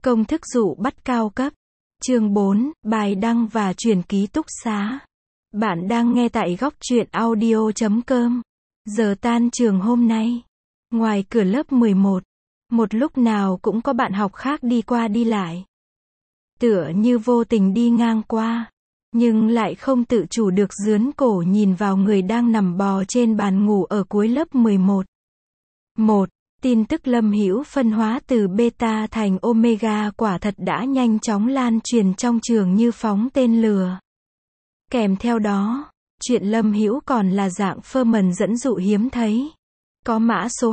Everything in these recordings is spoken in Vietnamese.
Công thức dụ bắt cao cấp. Chương 4, bài đăng và truyền ký túc xá. Bạn đang nghe tại góc truyện audio.com. Giờ tan trường hôm nay. Ngoài cửa lớp 11, một lúc nào cũng có bạn học khác đi qua đi lại. Tựa như vô tình đi ngang qua, nhưng lại không tự chủ được dướn cổ nhìn vào người đang nằm bò trên bàn ngủ ở cuối lớp 11. 1. Tin tức Lâm Hữu phân hóa từ beta thành omega quả thật đã nhanh chóng lan truyền trong trường như phóng tên lửa. Kèm theo đó, chuyện Lâm Hữu còn là dạng ferment dẫn dụ hiếm thấy. Có mã số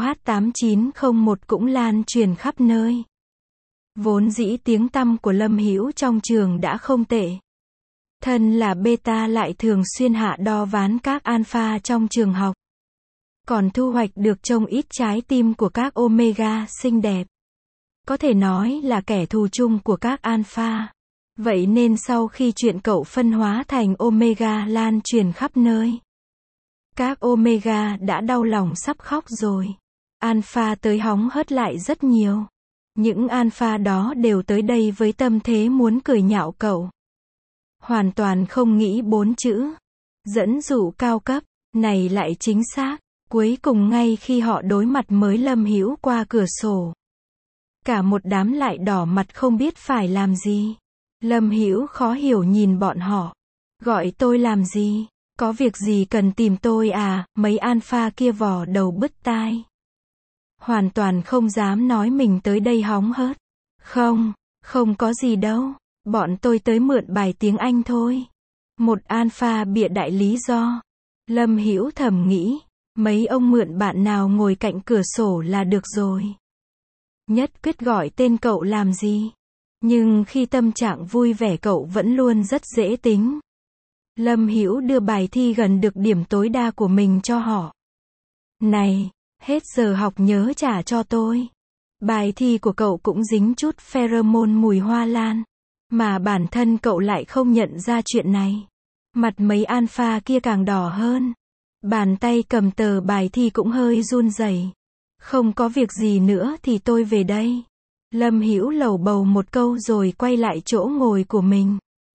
H8901 cũng lan truyền khắp nơi. Vốn dĩ tiếng tăm của Lâm Hữu trong trường đã không tệ. Thân là beta lại thường xuyên hạ đo ván các alpha trong trường học. Còn thu hoạch được trông ít trái tim của các omega xinh đẹp. Có thể nói là kẻ thù chung của các alpha. Vậy nên sau khi chuyện cậu phân hóa thành omega lan truyền khắp nơi, các omega đã đau lòng sắp khóc rồi. Alpha tới hóng hớt lại rất nhiều. Những alpha đó đều tới đây với tâm thế muốn cười nhạo cậu. Hoàn toàn không nghĩ 4 chữ dẫn dụ cao cấp này lại chính xác. Cuối cùng ngay khi họ đối mặt mới Lâm Hữu qua cửa sổ, cả một đám lại đỏ mặt không biết phải làm gì. Lâm Hữu khó hiểu nhìn bọn họ. Gọi tôi làm gì? Có việc gì cần tìm tôi à? Mấy alpha kia vò đầu bứt tai. Hoàn toàn không dám nói mình tới đây hóng hớt. Không có gì đâu. Bọn tôi tới mượn bài tiếng Anh thôi. Một alpha bịa đại lý do. Lâm Hữu thầm nghĩ. Mấy ông mượn bạn nào ngồi cạnh cửa sổ là được rồi. Nhất quyết gọi tên cậu làm gì? Nhưng khi tâm trạng vui vẻ cậu vẫn luôn rất dễ tính. Lâm Hữu đưa bài thi gần được điểm tối đa của mình cho họ. Này, hết giờ học nhớ trả cho tôi. Bài thi của cậu cũng dính chút pheromone mùi hoa lan. Mà bản thân cậu lại không nhận ra chuyện này. Mặt mấy alpha kia càng đỏ hơn. Bàn tay cầm tờ bài thi cũng hơi run rẩy. Không có việc gì nữa thì tôi về đây. Lâm Hữu lầu bầu một câu rồi quay lại chỗ ngồi của mình.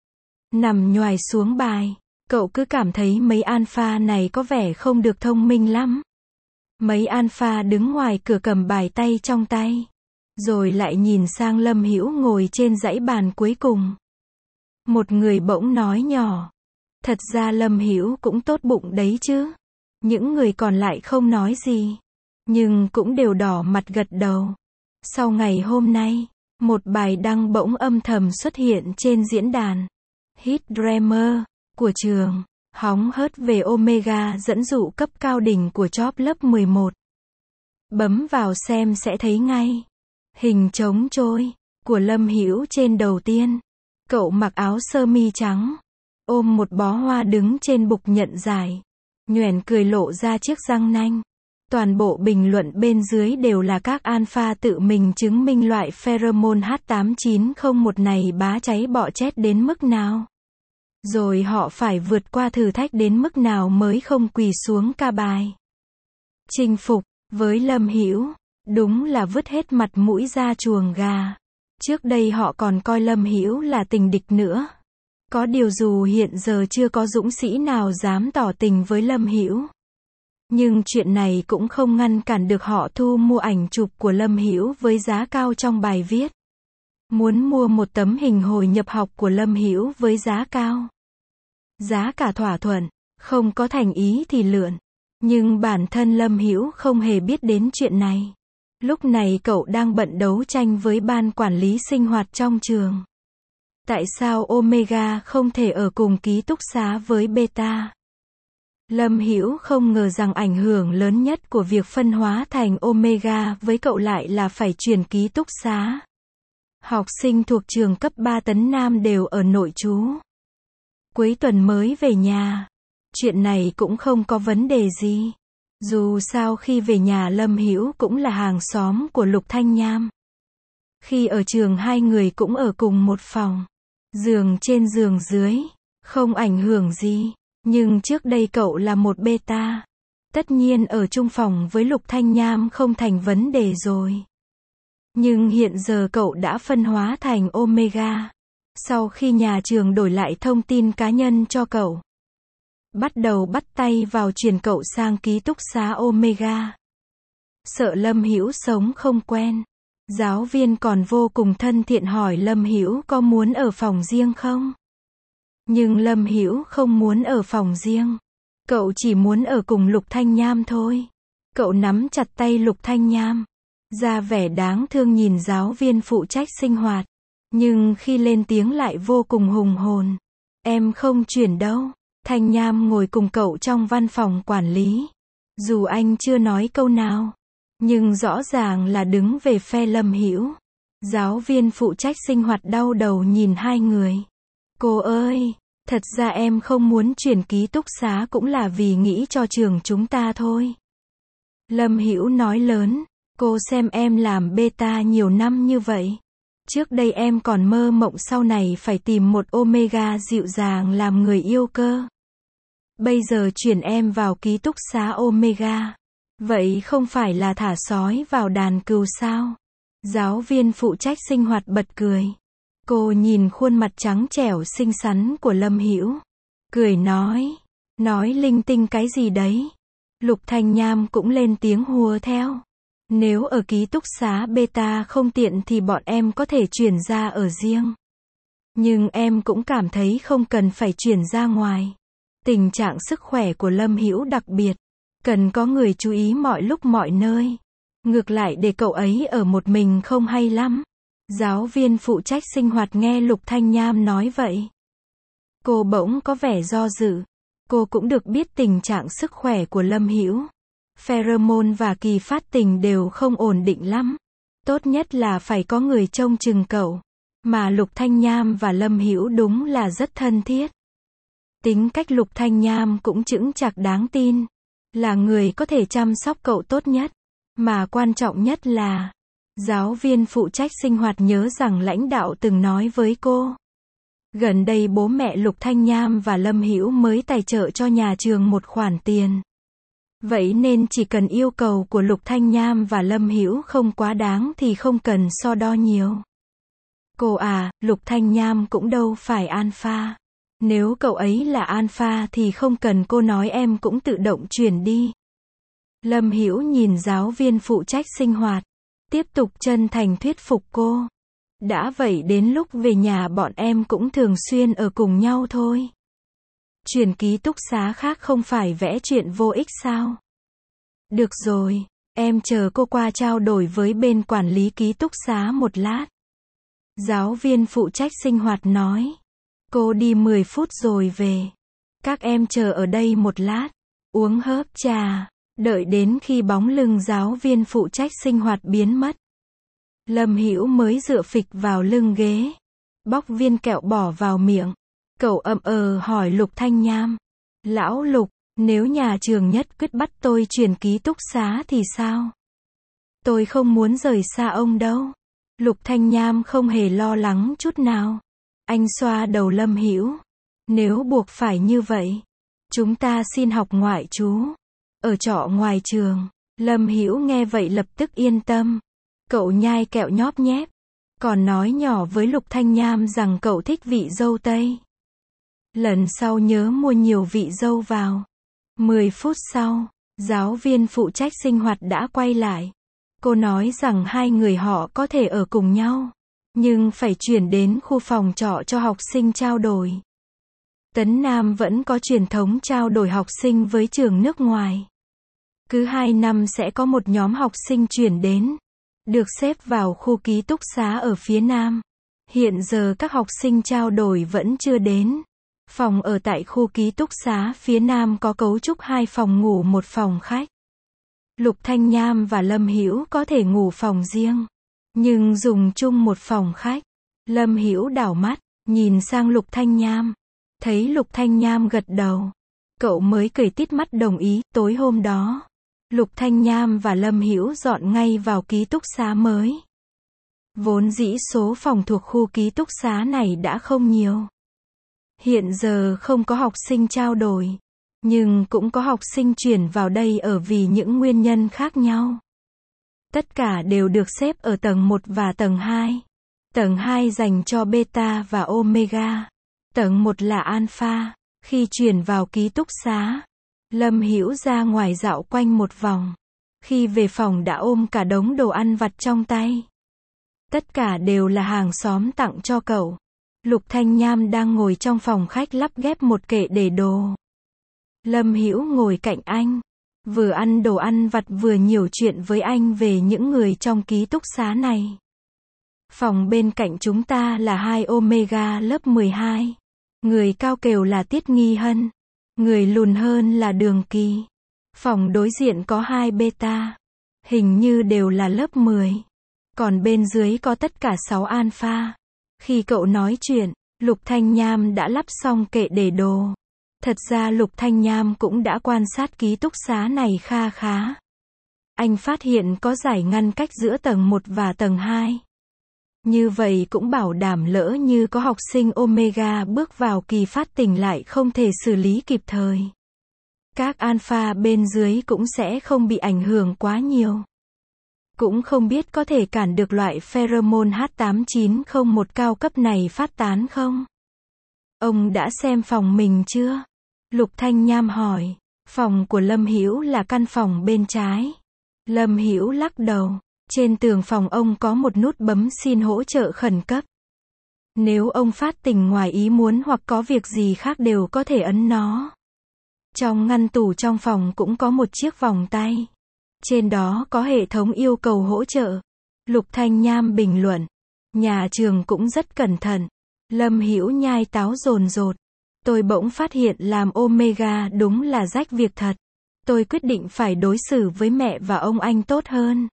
Nằm nhoài xuống bài. Cậu cứ cảm thấy mấy alpha này có vẻ không được thông minh lắm. Mấy alpha đứng ngoài cửa cầm bài tay trong tay. Rồi lại nhìn sang Lâm Hữu ngồi trên dãy bàn cuối cùng. Một người bỗng nói nhỏ. Thật ra Lâm Hữu cũng tốt bụng đấy chứ. Những người còn lại không nói gì. Nhưng cũng đều đỏ mặt gật đầu. Sau ngày hôm nay, một bài đăng bỗng âm thầm xuất hiện trên diễn đàn Hit Dreamer của trường. Hóng hớt về omega dẫn dụ cấp cao đỉnh của top lớp 11. Bấm vào xem sẽ thấy ngay. Hình trống trôi của Lâm Hữu trên đầu tiên. Cậu mặc áo sơ mi trắng, ôm một bó hoa đứng trên bục nhận giải. Nhoẻn cười lộ ra chiếc răng nanh. Toàn bộ bình luận bên dưới đều là các alpha tự mình chứng minh loại pheromone H8901 này bá cháy bọ chét đến mức nào. Rồi họ phải vượt qua thử thách đến mức nào mới không quỳ xuống ca bài. Chinh phục, với Lâm Hữu, đúng là vứt hết mặt mũi ra chuồng gà. Trước đây họ còn coi Lâm Hữu là tình địch nữa. Có điều dù hiện giờ chưa có dũng sĩ nào dám tỏ tình với Lâm Hữu. Nhưng chuyện này cũng không ngăn cản được họ thu mua ảnh chụp của Lâm Hữu với giá cao trong bài viết. Muốn mua một tấm hình hồi nhập học của Lâm Hữu với giá cao. Giá cả thỏa thuận, không có thành ý thì lượn. Nhưng bản thân Lâm Hữu không hề biết đến chuyện này. Lúc này cậu đang bận đấu tranh với ban quản lý sinh hoạt trong trường. Tại sao omega không thể ở cùng ký túc xá với beta? Lâm Hữu không ngờ rằng ảnh hưởng lớn nhất của việc phân hóa thành omega với cậu lại là phải chuyển ký túc xá. Học sinh thuộc trường cấp 3 Tấn Nam đều ở nội trú. Cuối tuần mới về nhà. Chuyện này cũng không có vấn đề gì. Dù sao khi về nhà Lâm Hữu cũng là hàng xóm của Lục Thanh Nham. Khi ở trường hai người cũng ở cùng một phòng. Giường trên giường dưới. Không ảnh hưởng gì. Nhưng trước đây cậu là một beta. Tất nhiên ở chung phòng với Lục Thanh Nham không thành vấn đề rồi. Nhưng hiện giờ cậu đã phân hóa thành Omega. Sau khi nhà trường đổi lại thông tin cá nhân cho cậu, bắt đầu bắt tay vào chuyển cậu sang ký túc xá Omega. Sợ Lâm Hữu sống không quen, giáo viên còn vô cùng thân thiện hỏi Lâm Hữu có muốn ở phòng riêng không? Nhưng Lâm Hữu không muốn ở phòng riêng. Cậu chỉ muốn ở cùng Lục Thanh Nham thôi. Cậu nắm chặt tay Lục Thanh Nham, ra vẻ đáng thương nhìn giáo viên phụ trách sinh hoạt. Nhưng khi lên tiếng lại vô cùng hùng hồn. Em không chuyển đâu. Thanh Nham ngồi cùng cậu trong văn phòng quản lý. Dù anh chưa nói câu nào, nhưng rõ ràng là đứng về phe Lâm Hữu. Giáo viên phụ trách sinh hoạt đau đầu nhìn hai người. Cô ơi, thật ra em không muốn chuyển ký túc xá cũng là vì nghĩ cho trường chúng ta thôi. Lâm Hữu nói lớn, cô xem em làm beta nhiều năm như vậy. Trước đây em còn mơ mộng sau này phải tìm một Omega dịu dàng làm người yêu cơ. Bây giờ chuyển em vào ký túc xá Omega. Vậy không phải là thả sói vào đàn cừu sao? Giáo viên phụ trách sinh hoạt bật cười. Cô nhìn khuôn mặt trắng trẻo xinh xắn của Lâm Hữu, cười nói linh tinh cái gì đấy. Lục Thanh Nham cũng lên tiếng hùa theo. Nếu ở ký túc xá beta không tiện thì bọn em có thể chuyển ra ở riêng. Nhưng em cũng cảm thấy không cần phải chuyển ra ngoài. Tình trạng sức khỏe của Lâm Hữu đặc biệt, cần có người chú ý mọi lúc mọi nơi. Ngược lại để cậu ấy ở một mình không hay lắm. Giáo viên phụ trách sinh hoạt nghe Lục Thanh Nham nói vậy, cô bỗng có vẻ do dự. Cô cũng được biết tình trạng sức khỏe của Lâm Hữu. Pheromone và kỳ phát tình đều không ổn định lắm. Tốt nhất là phải có người trông chừng cậu. Mà Lục Thanh Nham và Lâm Hữu đúng là rất thân thiết. Tính cách Lục Thanh Nham cũng chững chạc đáng tin. Là người có thể chăm sóc cậu tốt nhất. Mà quan trọng nhất là, giáo viên phụ trách sinh hoạt nhớ rằng lãnh đạo từng nói với cô. Gần đây bố mẹ Lục Thanh Nham và Lâm Hữu mới tài trợ cho nhà trường một khoản tiền. Vậy nên chỉ cần yêu cầu của Lục Thanh Nham và Lâm Hữu không quá đáng thì không cần so đo nhiều. Cô à, Lục Thanh Nham cũng đâu phải alpha. Nếu cậu ấy là alpha thì không cần cô nói em cũng tự động chuyển đi. Lâm Hữu nhìn giáo viên phụ trách sinh hoạt, tiếp tục chân thành thuyết phục cô. Đã vậy đến lúc về nhà bọn em cũng thường xuyên ở cùng nhau thôi. Chuyển ký túc xá khác không phải vẽ chuyện vô ích sao? Được rồi, em chờ cô qua trao đổi với bên quản lý ký túc xá một lát. Giáo viên phụ trách sinh hoạt nói. Cô đi 10 phút rồi về. Các em chờ ở đây một lát, uống hớp trà, đợi đến khi bóng lưng giáo viên phụ trách sinh hoạt biến mất. Lâm Hữu mới dựa phịch vào lưng ghế, bóc viên kẹo bỏ vào miệng. Cậu ậm hỏi Lục Thanh Nham. Lão Lục, nếu nhà trường nhất quyết bắt tôi chuyển ký túc xá thì sao? Tôi không muốn rời xa ông đâu. Lục Thanh Nham không hề lo lắng chút nào. Anh xoa đầu Lâm Hữu. Nếu buộc phải như vậy, chúng ta xin học ngoại trú. Ở trọ ngoài trường. Lâm Hữu nghe vậy lập tức yên tâm. Cậu nhai kẹo nhóp nhép, còn nói nhỏ với Lục Thanh Nham rằng cậu thích vị dâu tây. Lần sau nhớ mua nhiều vị dâu vào. 10 phút sau, giáo viên phụ trách sinh hoạt đã quay lại. Cô nói rằng hai người họ có thể ở cùng nhau, nhưng phải chuyển đến khu phòng trọ cho học sinh trao đổi. Tấn Nam vẫn có truyền thống trao đổi học sinh với trường nước ngoài. Cứ 2 năm sẽ có một nhóm học sinh chuyển đến, được xếp vào khu ký túc xá ở phía Nam. Hiện giờ các học sinh trao đổi vẫn chưa đến. Phòng ở tại khu ký túc xá phía Nam có cấu trúc 2 phòng ngủ 1 phòng khách. Lục Thanh Nham và Lâm Hữu có thể ngủ phòng riêng, nhưng dùng chung 1 phòng khách. Lâm Hữu đảo mắt, nhìn sang Lục Thanh Nham. Thấy Lục Thanh Nham gật đầu, cậu mới cười tít mắt đồng ý. Tối hôm đó, Lục Thanh Nham và Lâm Hữu dọn ngay vào ký túc xá mới. Vốn dĩ số phòng thuộc khu ký túc xá này đã không nhiều. Hiện giờ không có học sinh trao đổi, nhưng cũng có học sinh chuyển vào đây ở vì những nguyên nhân khác nhau. Tất cả đều được xếp ở tầng 1 và tầng 2. Tầng 2 dành cho beta và omega. Tầng 1 là alpha. Khi chuyển vào ký túc xá, Lâm Hữu ra ngoài dạo quanh một vòng. Khi về phòng đã ôm cả đống đồ ăn vặt trong tay. Tất cả đều là hàng xóm tặng cho cậu. Lục Thanh Nham đang ngồi trong phòng khách lắp ghép một kệ để đồ. Lâm Hữu ngồi cạnh anh, vừa ăn đồ ăn vặt vừa nhiều chuyện với anh về những người trong ký túc xá này. Phòng bên cạnh chúng ta là 2 Omega lớp 12. Người cao kèo là Tiết Nghi Hân. Người lùn hơn là Đường Kỳ. Phòng đối diện có 2 beta. Hình như đều là lớp 10. Còn bên dưới có tất cả 6 alpha. Khi cậu nói chuyện, Lục Thanh Nham đã lắp xong kệ để đồ. Thật ra Lục Thanh Nham cũng đã quan sát ký túc xá này kha khá. Anh phát hiện có dải ngăn cách giữa tầng 1 và tầng 2. Như vậy cũng bảo đảm lỡ như có học sinh Omega bước vào kỳ phát tỉnh lại không thể xử lý kịp thời. Các alpha bên dưới cũng sẽ không bị ảnh hưởng quá nhiều. Cũng không biết có thể cản được loại pheromone H8901 cao cấp này phát tán không? Ông đã xem phòng mình chưa? Lục Thanh Nham hỏi. Phòng của Lâm Hữu là căn phòng bên trái. Lâm Hữu lắc đầu. Trên tường phòng ông có một nút bấm xin hỗ trợ khẩn cấp. Nếu ông phát tỉnh ngoài ý muốn hoặc có việc gì khác đều có thể ấn nó. Trong ngăn tủ trong phòng cũng có một chiếc vòng tay. Trên đó có hệ thống yêu cầu hỗ trợ. Lục Thanh Nham bình luận. Nhà trường cũng rất cẩn thận. Lâm Hữu nhai táo dồn dột. Tôi bỗng phát hiện làm Omega đúng là rách việc thật. Tôi quyết định phải đối xử với mẹ và ông anh tốt hơn.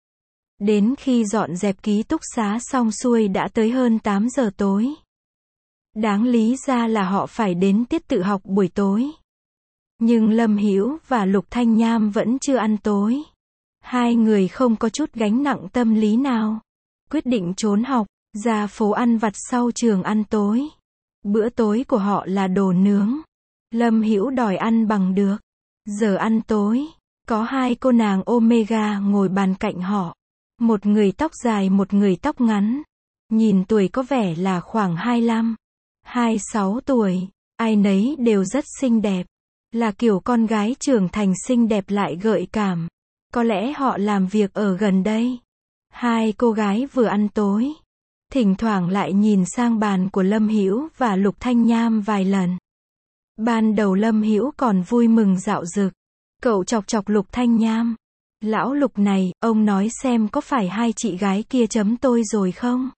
Đến khi dọn dẹp ký túc xá xong xuôi đã tới hơn 8 giờ tối. Đáng lý ra là họ phải đến tiết tự học buổi tối. Nhưng Lâm Hữu và Lục Thanh Nham vẫn chưa ăn tối. Hai người không có chút gánh nặng tâm lý nào. Quyết định trốn học, ra phố ăn vặt sau trường ăn tối. Bữa tối của họ là đồ nướng. Lâm Hữu đòi ăn bằng được. Giờ ăn tối, có 2 cô nàng Omega ngồi bàn cạnh họ. Một người tóc dài một người tóc ngắn. Nhìn tuổi có vẻ là khoảng 25, 26 tuổi. Ai nấy đều rất xinh đẹp. Là kiểu con gái trưởng thành xinh đẹp lại gợi cảm. Có lẽ họ làm việc ở gần đây. 2 cô gái vừa ăn tối. Thỉnh thoảng lại nhìn sang bàn của Lâm Hữu và Lục Thanh Nham vài lần. Ban đầu Lâm Hữu còn vui mừng dạo dực. Cậu chọc chọc Lục Thanh Nham. Lão Lục này, ông nói xem có phải 2 chị gái kia chấm tôi rồi không?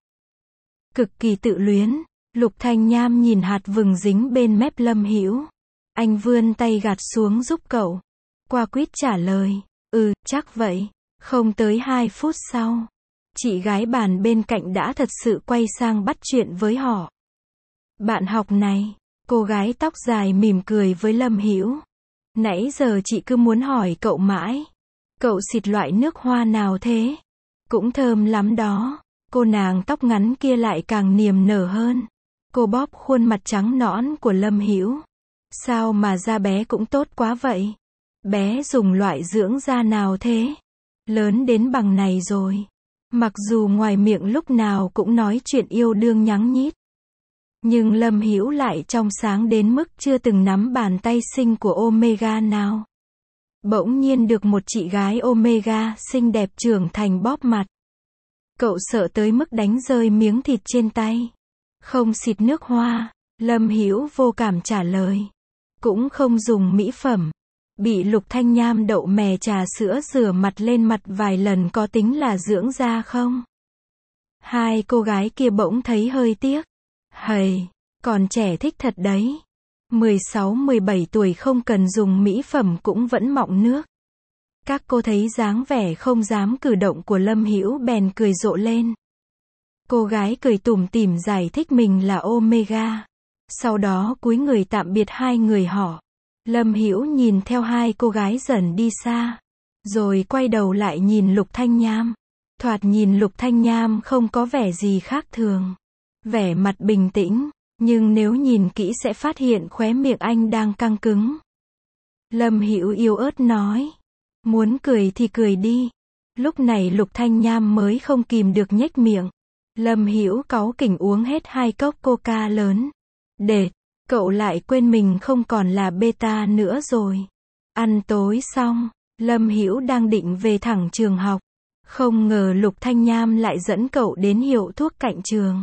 Cực kỳ tự luyến. Lục Thanh Nham nhìn hạt vừng dính bên mép Lâm Hữu. Anh vươn tay gạt xuống giúp cậu. Qua quýt trả lời. Chắc vậy. Không tới 2 phút sau. Chị gái bàn bên cạnh đã thật sự quay sang bắt chuyện với họ. Bạn học này. Cô gái tóc dài mỉm cười với Lâm Hữu. Nãy giờ chị cứ muốn hỏi cậu mãi. Cậu xịt loại nước hoa nào thế? Cũng thơm lắm đó. Cô nàng tóc ngắn kia lại càng niềm nở hơn. Cô bóp khuôn mặt trắng nõn của Lâm Hữu. Sao mà da bé cũng tốt quá vậy? Bé dùng loại dưỡng da nào thế? Lớn đến bằng này rồi. Mặc dù ngoài miệng lúc nào cũng nói chuyện yêu đương nhắng nhít. Nhưng Lâm Hữu lại trong sáng đến mức chưa từng nắm bàn tay xinh của Omega nào. Bỗng nhiên được một chị gái Omega xinh đẹp trưởng thành bóp mặt. Cậu sợ tới mức đánh rơi miếng thịt trên tay. Không xịt nước hoa. Lâm Hữu vô cảm trả lời. Cũng không dùng mỹ phẩm. Bị Lục Thanh Nham đậu mè trà sữa rửa mặt lên mặt vài lần có tính là dưỡng da không? 2 cô gái kia bỗng thấy hơi tiếc. Hầy, còn trẻ thích thật đấy. 16-17 tuổi không cần dùng mỹ phẩm cũng vẫn mọng nước. Các cô thấy dáng vẻ không dám cử động của Lâm Hữu bèn cười rộ lên. Cô gái cười tủm tỉm giải thích mình là Omega. Sau đó cúi người tạm biệt 2 người họ. Lâm Hữu nhìn theo 2 cô gái dần đi xa. Rồi quay đầu lại nhìn Lục Thanh Nham. Thoạt nhìn Lục Thanh Nham không có vẻ gì khác thường. Vẻ mặt bình tĩnh. Nhưng nếu nhìn kỹ sẽ phát hiện khóe miệng anh đang căng cứng. Lâm Hữu yếu ớt nói. Muốn cười thì cười đi. Lúc này Lục Thanh Nham mới không kìm được nhếch miệng. Lâm Hữu cáu kỉnh uống hết 2 cốc coca lớn. Đệt, cậu lại quên mình không còn là beta nữa rồi. Ăn tối xong, Lâm Hữu đang định về thẳng trường học. Không ngờ Lục Thanh Nham lại dẫn cậu đến hiệu thuốc cạnh trường.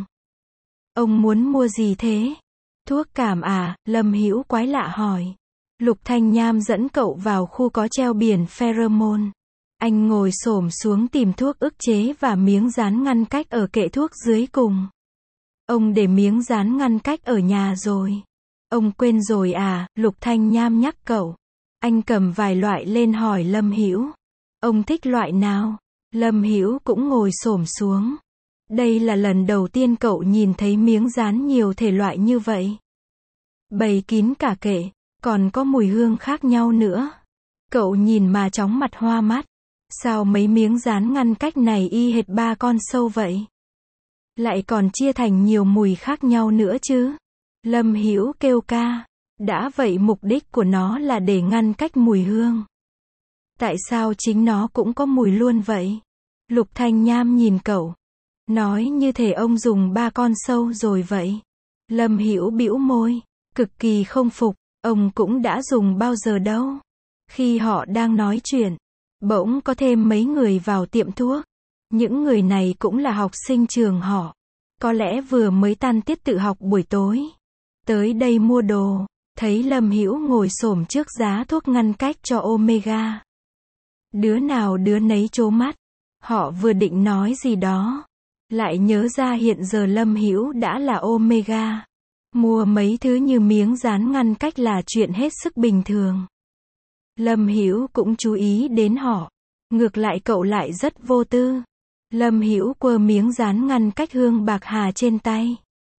Ông muốn mua gì thế? Thuốc cảm à? Lâm Hữu quái lạ hỏi. Lục Thanh Nham dẫn cậu vào khu có treo biển pheromone. Anh ngồi xổm xuống tìm thuốc ức chế và miếng dán ngăn cách ở kệ thuốc dưới cùng. Ông để miếng dán ngăn cách ở nhà rồi. Ông quên rồi à? Lục Thanh Nham nhắc cậu. Anh cầm vài loại lên hỏi Lâm Hữu. Ông thích loại nào? Lâm Hữu cũng ngồi xổm xuống. Đây là lần đầu tiên cậu nhìn thấy miếng dán nhiều thể loại như vậy. Bày kín cả kệ, còn có mùi hương khác nhau nữa. Cậu nhìn mà chóng mặt hoa mắt. Sao mấy miếng dán ngăn cách này y hệt 3 con sâu vậy? Lại còn chia thành nhiều mùi khác nhau nữa chứ? Lâm Hữu kêu ca. Đã vậy mục đích của nó là để ngăn cách mùi hương. Tại sao chính nó cũng có mùi luôn vậy? Lục Thanh Nham nhìn cậu. Nói như thể ông dùng 3 con sâu rồi vậy. Lâm Hữu bĩu môi. Cực kỳ không phục. Ông cũng đã dùng bao giờ đâu. Khi họ đang nói chuyện, bỗng có thêm mấy người vào tiệm thuốc. Những người này cũng là học sinh trường họ. Có lẽ vừa mới tan tiết tự học buổi tối. Tới đây mua đồ. Thấy Lâm Hữu ngồi xổm trước giá thuốc ngăn cách cho Omega. Đứa nào đứa nấy trố mắt. Họ vừa định nói gì đó. Lại nhớ ra hiện giờ Lâm Hữu đã là Omega. Mua mấy thứ như miếng dán ngăn cách là chuyện hết sức bình thường. Lâm Hữu cũng chú ý đến họ. Ngược lại cậu lại rất vô tư. Lâm Hữu quơ miếng dán ngăn cách hương bạc hà trên tay.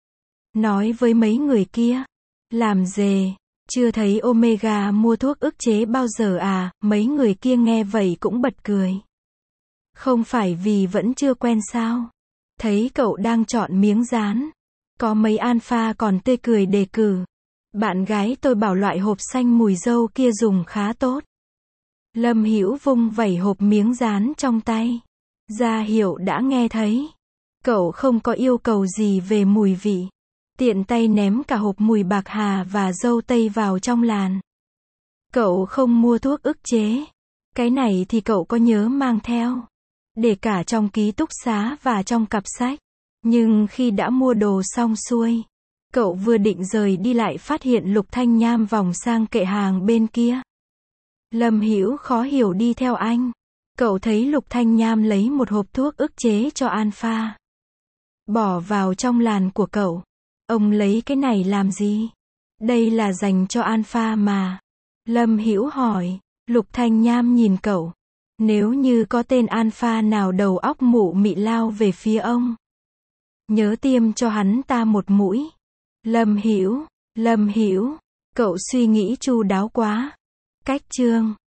Nói với mấy người kia. Làm dề, chưa thấy Omega mua thuốc ức chế bao giờ à? Mấy người kia nghe vậy cũng bật cười. Không phải vì vẫn chưa quen sao? Thấy cậu đang chọn miếng dán. Có mấy alpha còn tươi cười đề cử. Bạn gái tôi bảo loại hộp xanh mùi dâu kia dùng khá tốt. Lâm Hữu vung vẩy hộp miếng dán trong tay. Ra hiệu đã nghe thấy. Cậu không có yêu cầu gì về mùi vị. Tiện tay ném cả hộp mùi bạc hà và dâu tây vào trong làn. Cậu không mua thuốc ức chế. Cái này thì cậu có nhớ mang theo. Để cả trong ký túc xá và trong cặp sách. Nhưng khi đã mua đồ xong xuôi, cậu vừa định rời đi lại phát hiện Lục Thanh Nham vòng sang kệ hàng bên kia. Lâm Hữu khó hiểu đi theo anh. Cậu thấy Lục Thanh Nham lấy một hộp thuốc ức chế cho alpha. Bỏ vào trong làn của cậu. Ông lấy cái này làm gì? Đây là dành cho alpha mà. Lâm Hữu hỏi. Lục Thanh Nham nhìn cậu. Nếu như có tên alpha nào đầu óc mụ mị lao về phía ông, nhớ tiêm cho hắn ta một mũi. Lâm Hữu, cậu suy nghĩ chu đáo quá. Cách chương